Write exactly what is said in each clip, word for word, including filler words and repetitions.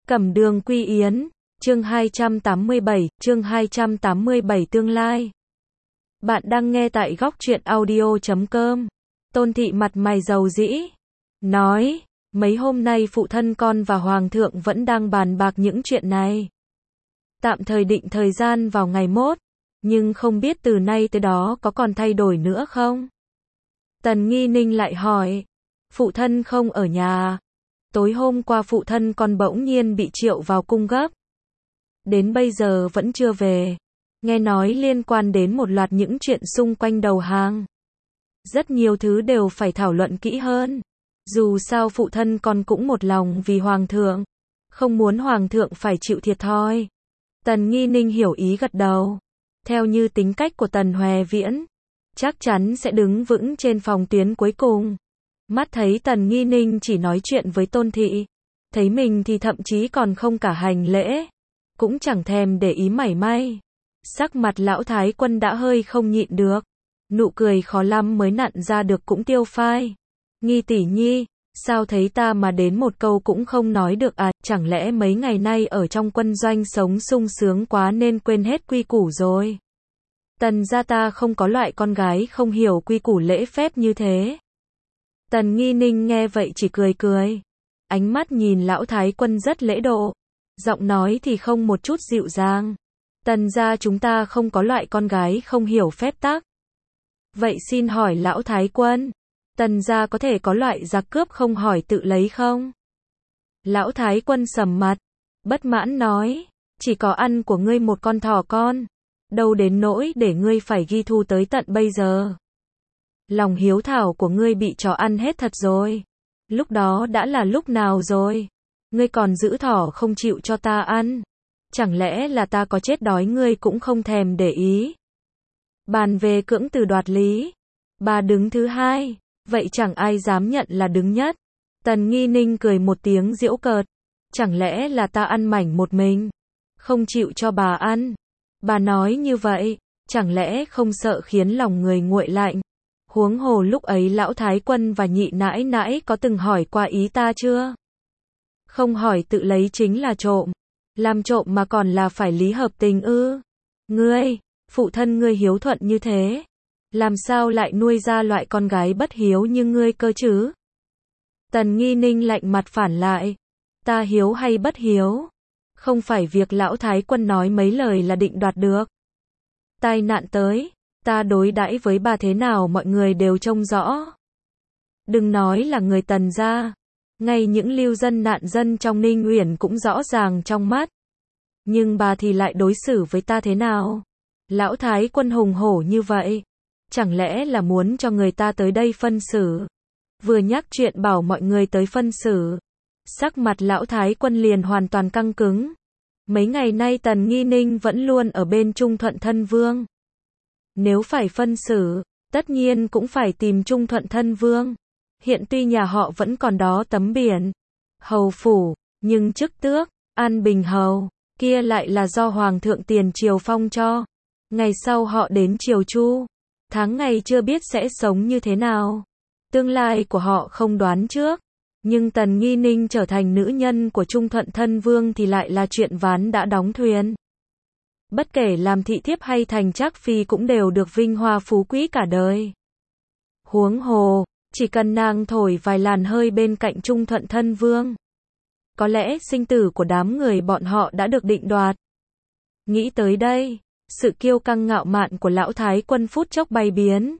Cẩm đường quy yến, chương hai trăm tám mươi bảy, chương hai trăm tám mươi bảy tương lai. Bạn đang nghe tại góc truyện audio chấm com. Tôn Thị mặt mày rầu rĩ, nói, mấy hôm nay phụ thân con và Hoàng thượng vẫn đang bàn bạc những chuyện này. Tạm thời định thời gian vào ngày mốt, nhưng không biết từ nay tới đó có còn thay đổi nữa không? Tần Nghi Ninh lại hỏi, phụ thân không ở nhà. Tối hôm qua phụ thân con bỗng nhiên bị triệu vào cung gấp. Đến bây giờ vẫn chưa về. Nghe nói liên quan đến một loạt những chuyện xung quanh đầu hàng. Rất nhiều thứ đều phải thảo luận kỹ hơn. Dù sao phụ thân con cũng một lòng vì Hoàng thượng. Không muốn Hoàng thượng phải chịu thiệt thòi. Tần Nghi Ninh hiểu ý gật đầu. Theo như tính cách của Tần Hoè Viễn, chắc chắn sẽ đứng vững trên phòng tuyến cuối cùng. Mắt thấy Tần Nghi Ninh chỉ nói chuyện với Tôn Thị, thấy mình thì thậm chí còn không cả hành lễ, cũng chẳng thèm để ý mảy may. Sắc mặt lão thái quân đã hơi không nhịn được, nụ cười khó lắm mới nặn ra được cũng tiêu phai. Nghi tỷ nhi, sao thấy ta mà đến một câu cũng không nói được à, chẳng lẽ mấy ngày nay ở trong quân doanh sống sung sướng quá nên quên hết quy củ rồi. Tần gia ta không có loại con gái không hiểu quy củ lễ phép như thế. Tần Nghi Ninh nghe vậy chỉ cười cười. Ánh mắt nhìn lão thái quân rất lễ độ. Giọng nói thì không một chút dịu dàng. Tần gia chúng ta không có loại con gái không hiểu phép tắc. Vậy xin hỏi lão thái quân, tần gia có thể có loại giặc cướp không hỏi tự lấy không? Lão thái quân sầm mặt, bất mãn nói, chỉ có ăn của ngươi một con thỏ con. Đâu đến nỗi để ngươi phải ghi thu tới tận bây giờ. Lòng hiếu thảo của ngươi bị chó ăn hết thật rồi. Lúc đó đã là lúc nào rồi? Ngươi còn giữ thỏ không chịu cho ta ăn. Chẳng lẽ là ta có chết đói ngươi cũng không thèm để ý? Bàn về cưỡng từ đoạt lý. Bà đứng thứ hai, vậy chẳng ai dám nhận là đứng nhất. Tần Nghi Ninh cười một tiếng giễu cợt. Chẳng lẽ là ta ăn mảnh một mình? Không chịu cho bà ăn. Bà nói như vậy, chẳng lẽ không sợ khiến lòng người nguội lạnh? Huống hồ lúc ấy lão thái quân và nhị nãi nãi có từng hỏi qua ý ta chưa? Không hỏi tự lấy chính là trộm. Làm trộm mà còn là phải lý hợp tình ư? Ngươi, phụ thân ngươi hiếu thuận như thế, làm sao lại nuôi ra loại con gái bất hiếu như ngươi cơ chứ? Tần Nghi Ninh lạnh mặt phản lại. Ta hiếu hay bất hiếu? Không phải việc lão thái quân nói mấy lời là định đoạt được. Tai nạn tới, ta đối đãi với bà thế nào mọi người đều trông rõ. Đừng nói là người Tần gia, ngay những lưu dân nạn dân trong Ninh Uyển cũng rõ ràng trong mắt. Nhưng bà thì lại đối xử với ta thế nào? Lão thái quân hùng hổ như vậy, chẳng lẽ là muốn cho người ta tới đây phân xử? Vừa nhắc chuyện bảo mọi người tới phân xử, sắc mặt lão thái quân liền hoàn toàn căng cứng. Mấy ngày nay Tần Nghi Ninh vẫn luôn ở bên Trung Thuận Thân Vương. Nếu phải phân xử, tất nhiên cũng phải tìm Trung Thuận Thân Vương. Hiện tuy nhà họ vẫn còn đó tấm biển hầu phủ, nhưng chức tước An Bình hầu kia lại là do Hoàng thượng tiền triều phong cho. Ngày sau họ đến triều Chu, tháng ngày chưa biết sẽ sống như thế nào. Tương lai của họ không đoán trước. Nhưng Tần Nghi Ninh trở thành nữ nhân của Trung Thuận Thân Vương thì lại là chuyện ván đã đóng thuyền. Bất kể làm thị thiếp hay thành trác phi cũng đều được vinh hoa phú quý cả đời. Huống hồ, chỉ cần nàng thổi vài làn hơi bên cạnh Trung Thuận Thân Vương, có lẽ sinh tử của đám người bọn họ đã được định đoạt. Nghĩ tới đây, sự kiêu căng ngạo mạn của lão thái quân phút chốc bay biến.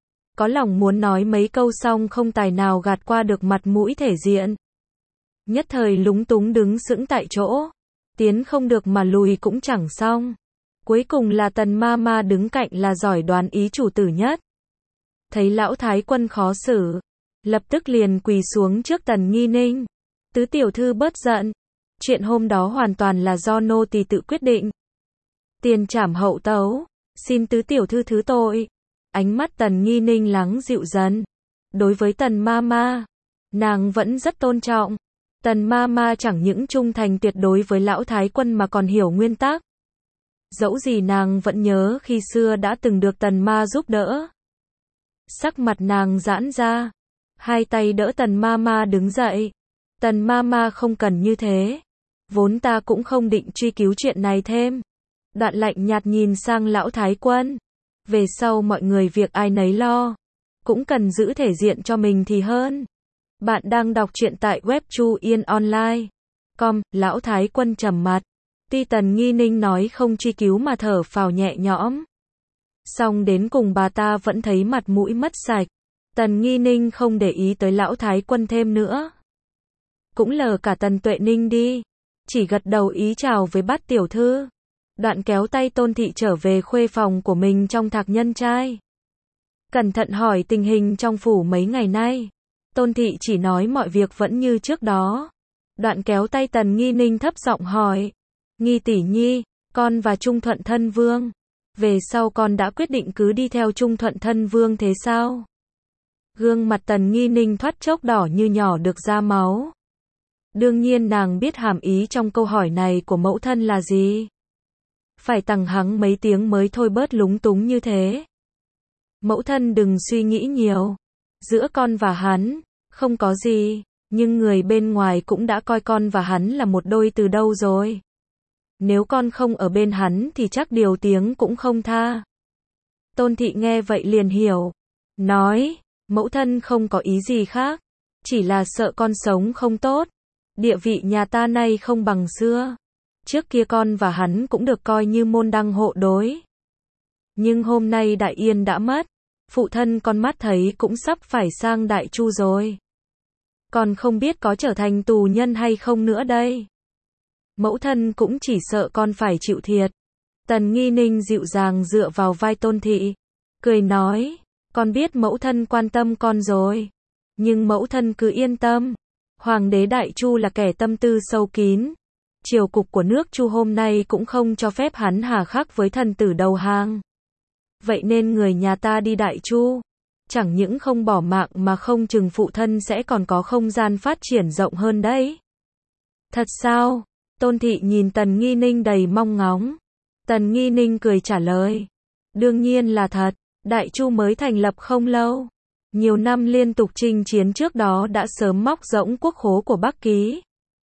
Có lòng muốn nói mấy câu xong không tài nào gạt qua được mặt mũi thể diện. Nhất thời lúng túng đứng sững tại chỗ. Tiến không được mà lùi cũng chẳng xong. Cuối cùng là Tần ma ma đứng cạnh là giỏi đoán ý chủ tử nhất. Thấy lão thái quân khó xử, lập tức liền quỳ xuống trước Tần Nghi Ninh. Tứ tiểu thư bớt giận. Chuyện hôm đó hoàn toàn là do nô tỳ tự quyết định. Tiền trảm hậu tấu, xin tứ tiểu thư thứ tội. Ánh mắt Tần Nghi Ninh lắng dịu dần. Đối với Tần ma ma, nàng vẫn rất tôn trọng. Tần ma ma chẳng những trung thành tuyệt đối với lão thái quân mà còn hiểu nguyên tắc. Dẫu gì nàng vẫn nhớ khi xưa đã từng được Tần ma giúp đỡ. Sắc mặt nàng giãn ra, hai tay đỡ Tần ma ma đứng dậy. Tần ma ma không cần như thế. Vốn ta cũng không định truy cứu chuyện này thêm. Đoạn lạnh nhạt nhìn sang lão thái quân. Về sau mọi người việc ai nấy lo. Cũng cần giữ thể diện cho mình thì hơn. Bạn đang đọc truyện tại web Chu Yên Online. Com, lão thái quân trầm mặt. Tuy Tần Nghi Ninh nói không truy cứu mà thở phào nhẹ nhõm. Song đến cùng bà ta vẫn thấy mặt mũi mất sạch. Tần Nghi Ninh không để ý tới lão thái quân thêm nữa. Cũng lờ cả Tần Tuệ Ninh đi. Chỉ gật đầu ý chào với bát tiểu thư. Đoạn kéo tay Tôn Thị trở về khuê phòng của mình trong Thạc Nhân Trai. Cẩn thận hỏi tình hình trong phủ mấy ngày nay. Tôn Thị chỉ nói mọi việc vẫn như trước đó. Đoạn kéo tay Tần Nghi Ninh thấp giọng hỏi. Nghi tỷ nhi, con và Trung Thuận Thân Vương. Về sau con đã quyết định cứ đi theo Trung Thuận Thân Vương thế sao? Gương mặt Tần Nghi Ninh thoát chốc đỏ như nhỏ được ra máu. Đương nhiên nàng biết hàm ý trong câu hỏi này của mẫu thân là gì. Phải tằng hắng mấy tiếng mới thôi bớt lúng túng như thế. Mẫu thân đừng suy nghĩ nhiều. Giữa con và hắn, không có gì, nhưng người bên ngoài cũng đã coi con và hắn là một đôi từ đâu rồi. Nếu con không ở bên hắn thì chắc điều tiếng cũng không tha. Tôn Thị nghe vậy liền hiểu. Nói, mẫu thân không có ý gì khác. Chỉ là sợ con sống không tốt. Địa vị nhà ta nay không bằng xưa. Trước kia con và hắn cũng được coi như môn đăng hộ đối. Nhưng hôm nay Đại Yên đã mất. Phụ thân con mắt thấy cũng sắp phải sang Đại Chu rồi. Con không biết có trở thành tù nhân hay không nữa đây. Mẫu thân cũng chỉ sợ con phải chịu thiệt. Tần Nghi Ninh dịu dàng dựa vào vai Tôn Thị. Cười nói, con biết mẫu thân quan tâm con rồi. Nhưng mẫu thân cứ yên tâm. Hoàng đế Đại Chu là kẻ tâm tư sâu kín. Triều cục của nước Chu hôm nay cũng không cho phép hắn hà khắc với thần tử đầu hàng. Vậy nên người nhà ta đi Đại Chu. Chẳng những không bỏ mạng mà không chừng phụ thân sẽ còn có không gian phát triển rộng hơn đấy. Thật sao? Tôn Thị nhìn Tần Nghi Ninh đầy mong ngóng. Tần Nghi Ninh cười trả lời. Đương nhiên là thật. Đại Chu mới thành lập không lâu. Nhiều năm liên tục chinh chiến trước đó đã sớm móc rỗng quốc khố của Bắc Ký.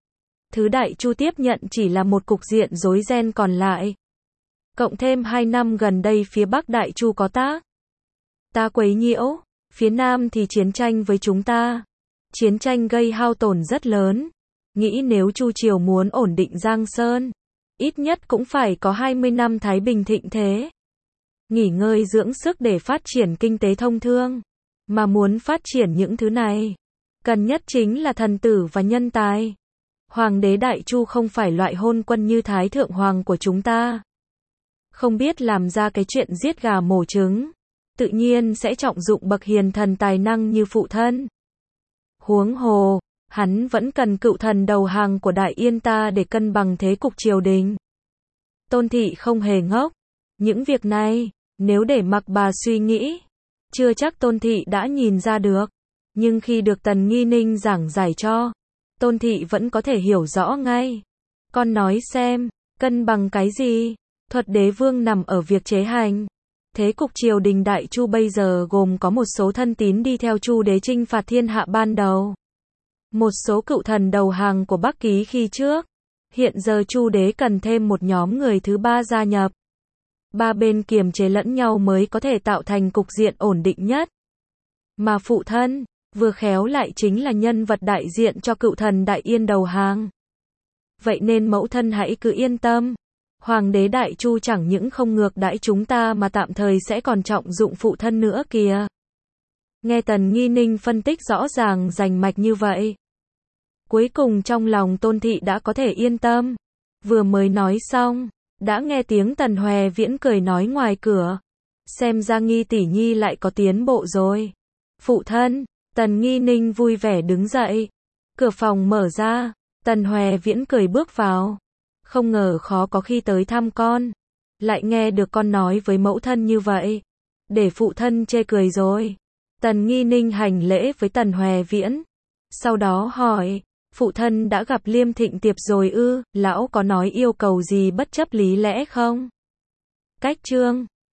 Thứ Đại Chu tiếp nhận chỉ là một cục diện rối ren còn lại. Cộng thêm hai năm gần đây phía Bắc Đại Chu có tác. Ta quấy nhiễu. Phía Nam thì chiến tranh với chúng ta. Chiến tranh gây hao tổn rất lớn. Nghĩ nếu Chu Triều muốn ổn định Giang Sơn, ít nhất cũng phải có hai mươi năm thái bình thịnh thế. Nghỉ ngơi dưỡng sức để phát triển kinh tế thông thương. Mà muốn phát triển những thứ này, cần nhất chính là thần tử và nhân tài. Hoàng đế Đại Chu không phải loại hôn quân như Thái Thượng Hoàng của chúng ta. Không biết làm ra cái chuyện giết gà mổ trứng. Tự nhiên sẽ trọng dụng bậc hiền thần tài năng như phụ thân. Huống hồ, hắn vẫn cần cựu thần đầu hàng của Đại Yên ta để cân bằng thế cục triều đình. Tôn Thị không hề ngốc. Những việc này, nếu để mặc bà suy nghĩ, chưa chắc Tôn Thị đã nhìn ra được. Nhưng khi được Tần Nghi Ninh giảng giải cho, Tôn Thị vẫn có thể hiểu rõ ngay. Con nói xem, cân bằng cái gì? Thuật Đế Vương nằm ở việc chế hành. Thế cục triều đình Đại Chu bây giờ gồm có một số thân tín đi theo Chu đế chinh phạt thiên hạ ban đầu. Một số cựu thần đầu hàng của Bắc Ký khi trước. Hiện giờ Chu đế cần thêm một nhóm người thứ ba gia nhập. Ba bên kiềm chế lẫn nhau mới có thể tạo thành cục diện ổn định nhất. Mà phụ thân, vừa khéo lại chính là nhân vật đại diện cho cựu thần Đại Yên đầu hàng. Vậy nên mẫu thân hãy cứ yên tâm. Hoàng đế Đại Chu chẳng những không ngược đãi chúng ta mà tạm thời sẽ còn trọng dụng phụ thân nữa kìa. Nghe Tần Nghi Ninh phân tích rõ ràng rành mạch như vậy. Cuối cùng trong lòng Tôn Thị đã có thể yên tâm. Vừa mới nói xong, đã nghe tiếng Tần Hòe Viễn cười nói ngoài cửa. Xem ra Nghi tỷ nhi lại có tiến bộ rồi. Phụ thân, Tần Nghi Ninh vui vẻ đứng dậy. Cửa phòng mở ra, Tần Hòe Viễn cười bước vào. Không ngờ khó có khi tới thăm con. Lại nghe được con nói với mẫu thân như vậy. Để phụ thân chê cười rồi. Tần Nghi Ninh hành lễ với Tần Hòe Viễn. Sau đó hỏi, phụ thân đã gặp Liêm Thịnh Tiệp rồi ư, lão có nói yêu cầu gì bất chấp lý lẽ không? Cách chương